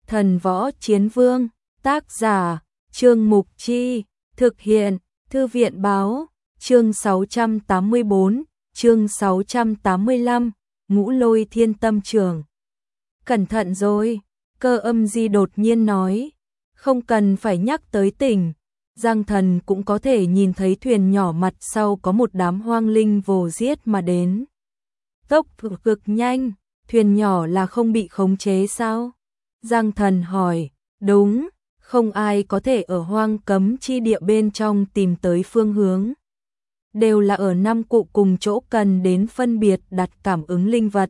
Thần Võ Chiến Vương, tác giả, Trương Mục Chi, thực hiện, Thư viện Báo, chương 684, chương 685, Ngũ Lôi Thiên Tâm Trường. Cẩn thận rồi, Cơ Âm Di đột nhiên nói, không cần phải nhắc tới tỉnh. Giang Thần cũng có thể nhìn thấy thuyền nhỏ mặt sau có một đám hoang linh vồ giết mà đến. Tốc độ cực nhanh, thuyền nhỏ là không bị khống chế sao? Giang Thần hỏi, đúng, không ai có thể ở hoang cấm chi địa bên trong tìm tới phương hướng. Đều là ở 5 cụ cùng chỗ cần đến phân biệt đặt cảm ứng linh vật.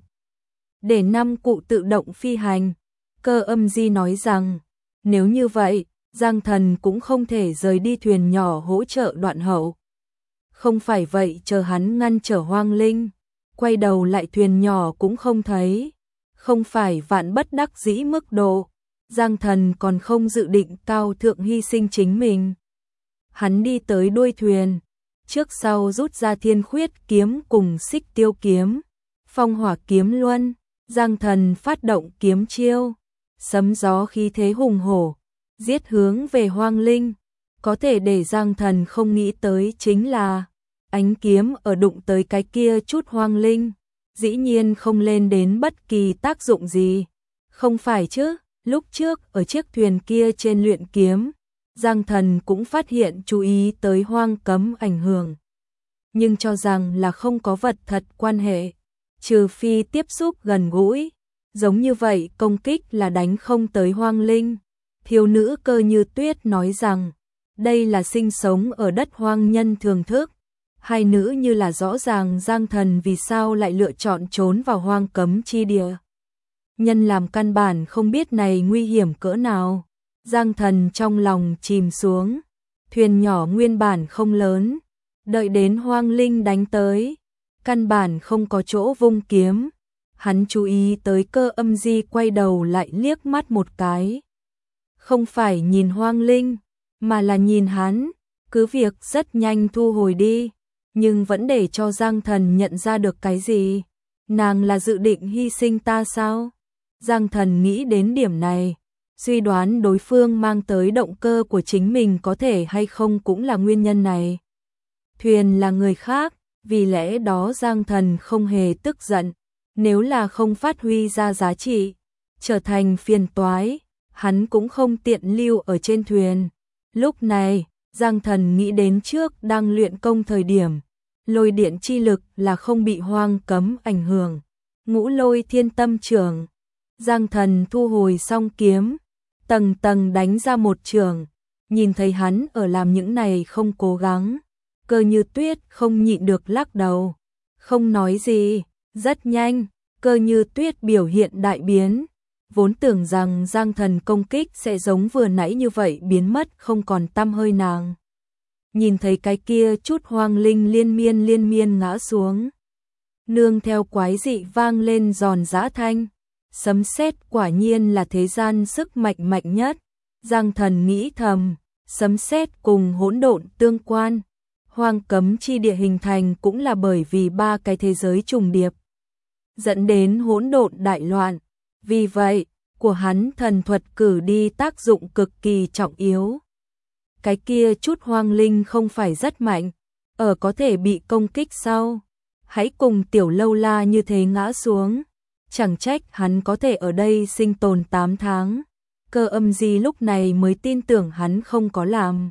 Để 5 cụ tự động phi hành, Cơ Âm Di nói rằng, nếu như vậy, Giang Thần cũng không thể rời đi thuyền nhỏ hỗ trợ Đoạn Hậu. Không phải vậy chờ hắn ngăn trở hoang linh, quay đầu lại thuyền nhỏ cũng không thấy. Không phải vạn bất đắc dĩ mức độ, Giang Thần còn không dự định cao thượng hy sinh chính mình. Hắn đi tới đuôi thuyền, trước sau rút ra Thiên Khuyết kiếm cùng Xích Tiêu kiếm, Phong Hỏa kiếm luân, Giang Thần phát động kiếm chiêu, sấm gió khí thế hùng hổ, giết hướng về hoang linh. Có thể để Giang Thần không nghĩ tới chính là, ánh kiếm ở đụng tới cái kia chút hoang linh, dĩ nhiên không lên đến bất kỳ tác dụng gì. Không phải chứ, lúc trước ở chiếc thuyền kia trên luyện kiếm, Giang Thần cũng phát hiện chú ý tới hoang cấm ảnh hưởng. Nhưng cho rằng là không có vật thật quan hệ, trừ phi tiếp xúc gần gũi, giống như vậy công kích là đánh không tới hoang linh. Thiếu nữ Cơ Như Tuyết nói rằng, đây là sinh sống ở đất hoang nhân thường thức. Hai nữ như là rõ ràng Giang Thần vì sao lại lựa chọn trốn vào hoang cấm chi địa. Nhân làm căn bản không biết này nguy hiểm cỡ nào. Giang Thần trong lòng chìm xuống. Thuyền nhỏ nguyên bản không lớn, đợi đến hoang linh đánh tới, căn bản không có chỗ vung kiếm. Hắn chú ý tới Cơ Âm Di quay đầu lại liếc mắt một cái. Không phải nhìn hoang linh, mà là nhìn hắn, cứ việc rất nhanh thu hồi đi, nhưng vẫn để cho Giang Thần nhận ra được cái gì. Nàng là dự định hy sinh ta sao? Giang Thần nghĩ đến điểm này, suy đoán đối phương mang tới động cơ của chính mình có thể hay không cũng là nguyên nhân này. Thuyền là người khác, vì lẽ đó Giang Thần không hề tức giận, nếu là không phát huy ra giá trị, trở thành phiền toái, hắn cũng không tiện lưu ở trên thuyền. Lúc này, Giang Thần nghĩ đến trước đang luyện công thời điểm, lôi điện chi lực là không bị hoang cấm ảnh hưởng. Ngũ Lôi Thiên Tâm Trường. Giang Thần thu hồi xong kiếm, tầng tầng đánh ra một trường, nhìn thấy hắn ở làm những này không cố gắng. Cơ Như Tuyết không nhịn được lắc đầu, không nói gì. Rất nhanh, Cơ Như Tuyết biểu hiện đại biến, vốn tưởng rằng Giang Thần công kích sẽ giống vừa nãy như vậy biến mất không còn tăm hơi nàng. Nhìn thấy cái kia chút hoang linh liên miên ngã xuống, nương theo quái dị vang lên giòn giã thanh. Sấm sét quả nhiên là thế gian sức mạnh mạnh nhất. Giang Thần nghĩ thầm, sấm sét cùng hỗn độn tương quan, hoang cấm chi địa hình thành cũng là bởi vì 3 cái thế giới trùng điệp, dẫn đến hỗn độn đại loạn. Vì vậy, của hắn thần thuật cử đi tác dụng cực kỳ trọng yếu. Cái kia chút hoang linh không phải rất mạnh, ở có thể bị công kích sau, hãy cùng Tiểu Lâu La như thế ngã xuống. Chẳng trách hắn có thể ở đây sinh tồn 8 tháng. Cơ Âm Di lúc này mới tin tưởng hắn không có làm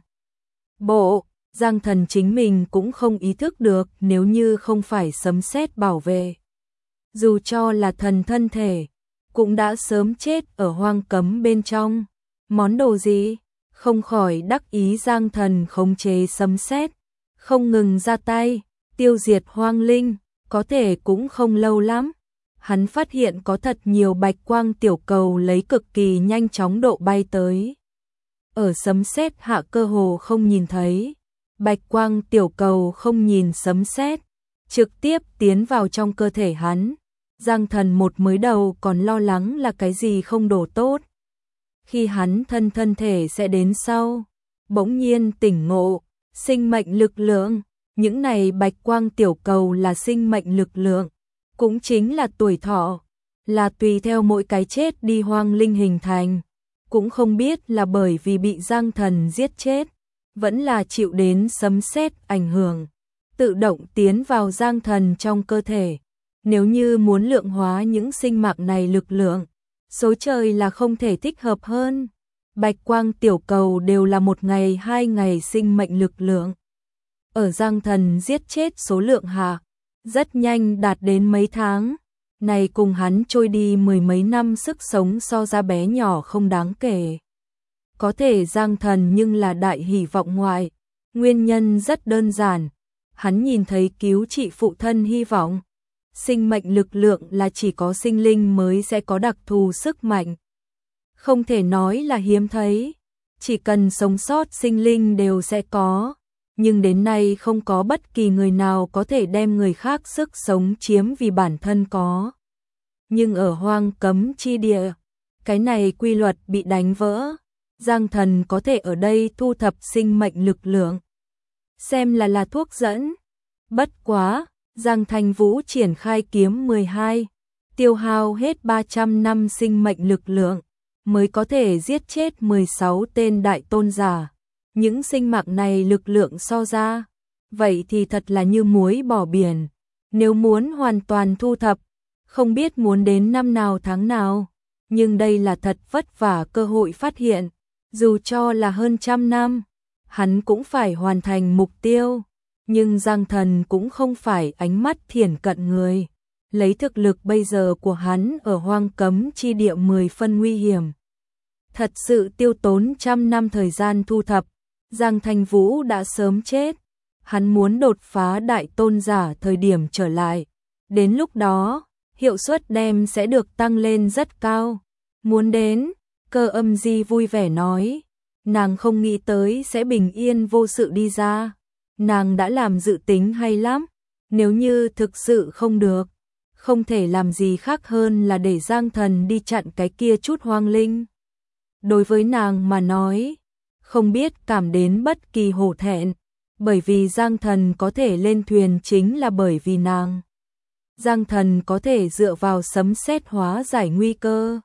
bộ. Giang Thần chính mình cũng không ý thức được nếu như không phải sấm sét bảo vệ, dù cho là thần thân thể, cũng đã sớm chết ở hoang cấm bên trong. Món đồ gì? Không khỏi đắc ý. Giang Thần khống chế sấm sét, không ngừng ra tay, tiêu diệt hoang linh, có thể cũng không lâu lắm. Hắn phát hiện có thật nhiều bạch quang tiểu cầu lấy cực kỳ nhanh chóng độ bay tới. Ở sấm sét hạ cơ hồ không nhìn thấy, bạch quang tiểu cầu không nhìn sấm sét, trực tiếp tiến vào trong cơ thể hắn. Giang Thần một mới đầu còn lo lắng là cái gì không đồ tốt. Khi hắn thân thể sẽ đến sau, bỗng nhiên tỉnh ngộ, sinh mệnh lực lượng, những này bạch quang tiểu cầu là sinh mệnh lực lượng, cũng chính là tuổi thọ, là tùy theo mỗi cái chết đi hoang linh hình thành. cũng không biết là bởi vì bị Giang Thần giết chết, vẫn là chịu đến sấm sét ảnh hưởng, tự động tiến vào Giang Thần trong cơ thể. Nếu như muốn lượng hóa những sinh mạng này lực lượng, số trời là không thể thích hợp hơn. Bạch quang tiểu cầu đều là 1 ngày 2 ngày sinh mệnh lực lượng. Ở Giang Thần giết chết số lượng hạ, rất nhanh đạt đến mấy tháng. Này cùng hắn trôi đi 10 mấy năm sức sống so ra bé nhỏ không đáng kể. Có thể Giang Thần nhưng là đại hỷ vọng ngoại. Nguyên nhân rất đơn giản. Hắn nhìn thấy cứu trị phụ thân hy vọng. Sinh mệnh lực lượng là chỉ có sinh linh mới sẽ có đặc thù sức mạnh. Không thể nói là hiếm thấy. Chỉ cần sống sót sinh linh đều sẽ có. Nhưng đến nay không có bất kỳ người nào có thể đem người khác sức sống chiếm vì bản thân có. Nhưng ở hoang cấm chi địa, cái này quy luật bị đánh vỡ. Giang Thần có thể ở đây thu thập sinh mệnh lực lượng. Xem là thuốc dẫn. Bất quá, Giang Thanh Vũ triển khai kiếm 12, tiêu hao hết 300 năm sinh mệnh lực lượng, mới có thể giết chết 16 tên đại tôn giả. Những sinh mạng này lực lượng so ra, vậy thì thật là như muối bỏ biển. Nếu muốn hoàn toàn thu thập, không biết muốn đến năm nào tháng nào, nhưng đây là thật vất vả cơ hội phát hiện, dù cho là hơn 100 năm, hắn cũng phải hoàn thành mục tiêu. Nhưng Giang Thần cũng không phải ánh mắt thiển cận người, lấy thực lực bây giờ của hắn ở hoang cấm chi địa 10 phân nguy hiểm. Thật sự tiêu tốn 100 năm thời gian thu thập, Giang Thanh Vũ đã sớm chết. Hắn muốn đột phá đại tôn giả thời điểm trở lại. Đến lúc đó, hiệu suất đem sẽ được tăng lên rất cao. Muốn đến, Cơ Âm Di vui vẻ nói. Nàng không nghĩ tới sẽ bình yên vô sự đi ra. Nàng đã làm dự tính hay lắm. Nếu như thực sự không được, không thể làm gì khác hơn là để Giang Thần đi chặn cái kia chút hoang linh. Đối với nàng mà nói, không biết cảm đến bất kỳ hổ thẹn, bởi vì Giang Thần có thể lên thuyền chính là bởi vì nàng. Giang Thần có thể dựa vào sấm sét hóa giải nguy cơ.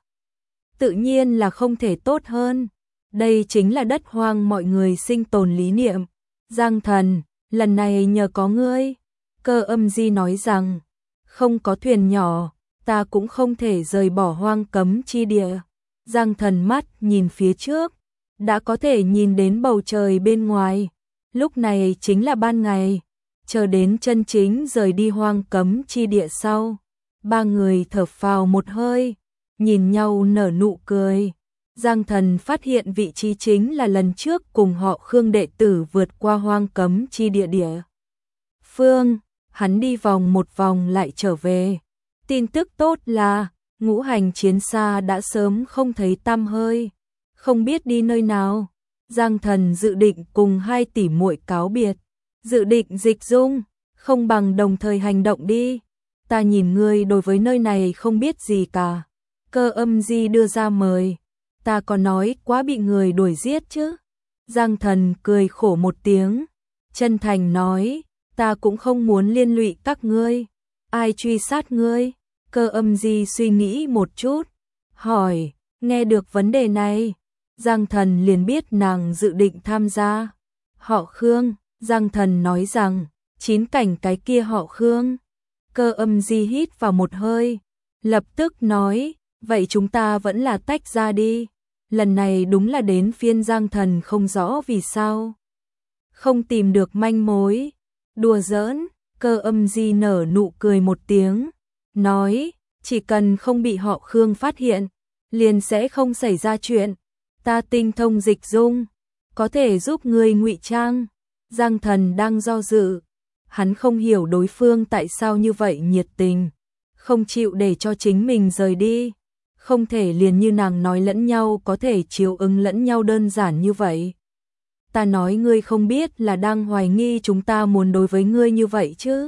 Tự nhiên là không thể tốt hơn. Đây chính là đất hoang mọi người sinh tồn lý niệm. Giang Thần, lần này nhờ có ngươi. Cơ Âm Di nói rằng, không có thuyền nhỏ, ta cũng không thể rời bỏ hoang cấm chi địa. Giang Thần mắt nhìn phía trước, đã có thể nhìn đến bầu trời bên ngoài. Lúc này chính là ban ngày, chờ đến chân chính rời đi hoang cấm chi địa sau. Ba người thở phào một hơi, nhìn nhau nở nụ cười. Giang Thần phát hiện vị trí chính là lần trước cùng họ Khương đệ tử vượt qua hoang cấm chi địa phương. Hắn đi vòng một vòng lại trở về. Tin tức tốt là Ngũ Hành Chiến Xa đã sớm không thấy tăm hơi, không biết đi nơi nào. Giang Thần dự định cùng 2 tỷ muội cáo biệt, dự định dịch dung, không bằng đồng thời hành động đi. Ta nhìn ngươi đối với nơi này không biết gì cả. Cơ Âm Di đưa ra mời. Ta có nói quá bị người đuổi giết chứ? Giang Thần cười khổ một tiếng, chân thành nói, ta cũng không muốn liên lụy các ngươi. Ai truy sát ngươi? Cơ Âm Di suy nghĩ một chút, hỏi, nghe được vấn đề này, Giang Thần liền biết nàng dự định tham gia. Họ Khương, Giang Thần nói rằng, 9 cảnh cái kia họ Khương. Cơ Âm Di hít vào một hơi, lập tức nói, vậy chúng ta vẫn là tách ra đi. Lần này đúng là đến phiên Giang Thần không rõ vì sao không tìm được manh mối. Đùa giỡn, Cơ Âm Di nở nụ cười một tiếng, nói, chỉ cần không bị họ Khương phát hiện, liền sẽ không xảy ra chuyện. Ta tinh thông dịch dung, có thể giúp ngươi ngụy trang. Giang Thần đang do dự, hắn không hiểu đối phương tại sao như vậy nhiệt tình, không chịu để cho chính mình rời đi. Không thể liền như nàng nói lẫn nhau có thể chiếu ứng lẫn nhau đơn giản như vậy. Ta nói ngươi không biết là đang hoài nghi chúng ta muốn đối với ngươi như vậy chứ?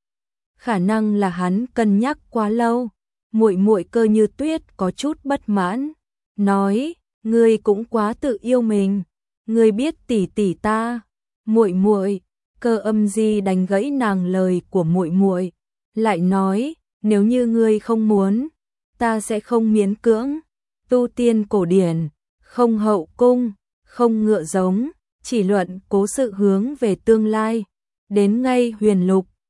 Khả năng là hắn cân nhắc quá lâu. Muội muội Cơ Như Tuyết có chút bất mãn, nói, ngươi cũng quá tự yêu mình. Ngươi biết tỷ tỷ ta. Muội muội, Cơ Âm Di đánh gãy nàng lời của muội muội, lại nói, nếu như ngươi không muốn, ta sẽ không miễn cưỡng. Tu tiên cổ điển, không hậu cung, không ngựa giống, chỉ luận cố sự hướng về tương lai. Đến ngay Huyền Lục,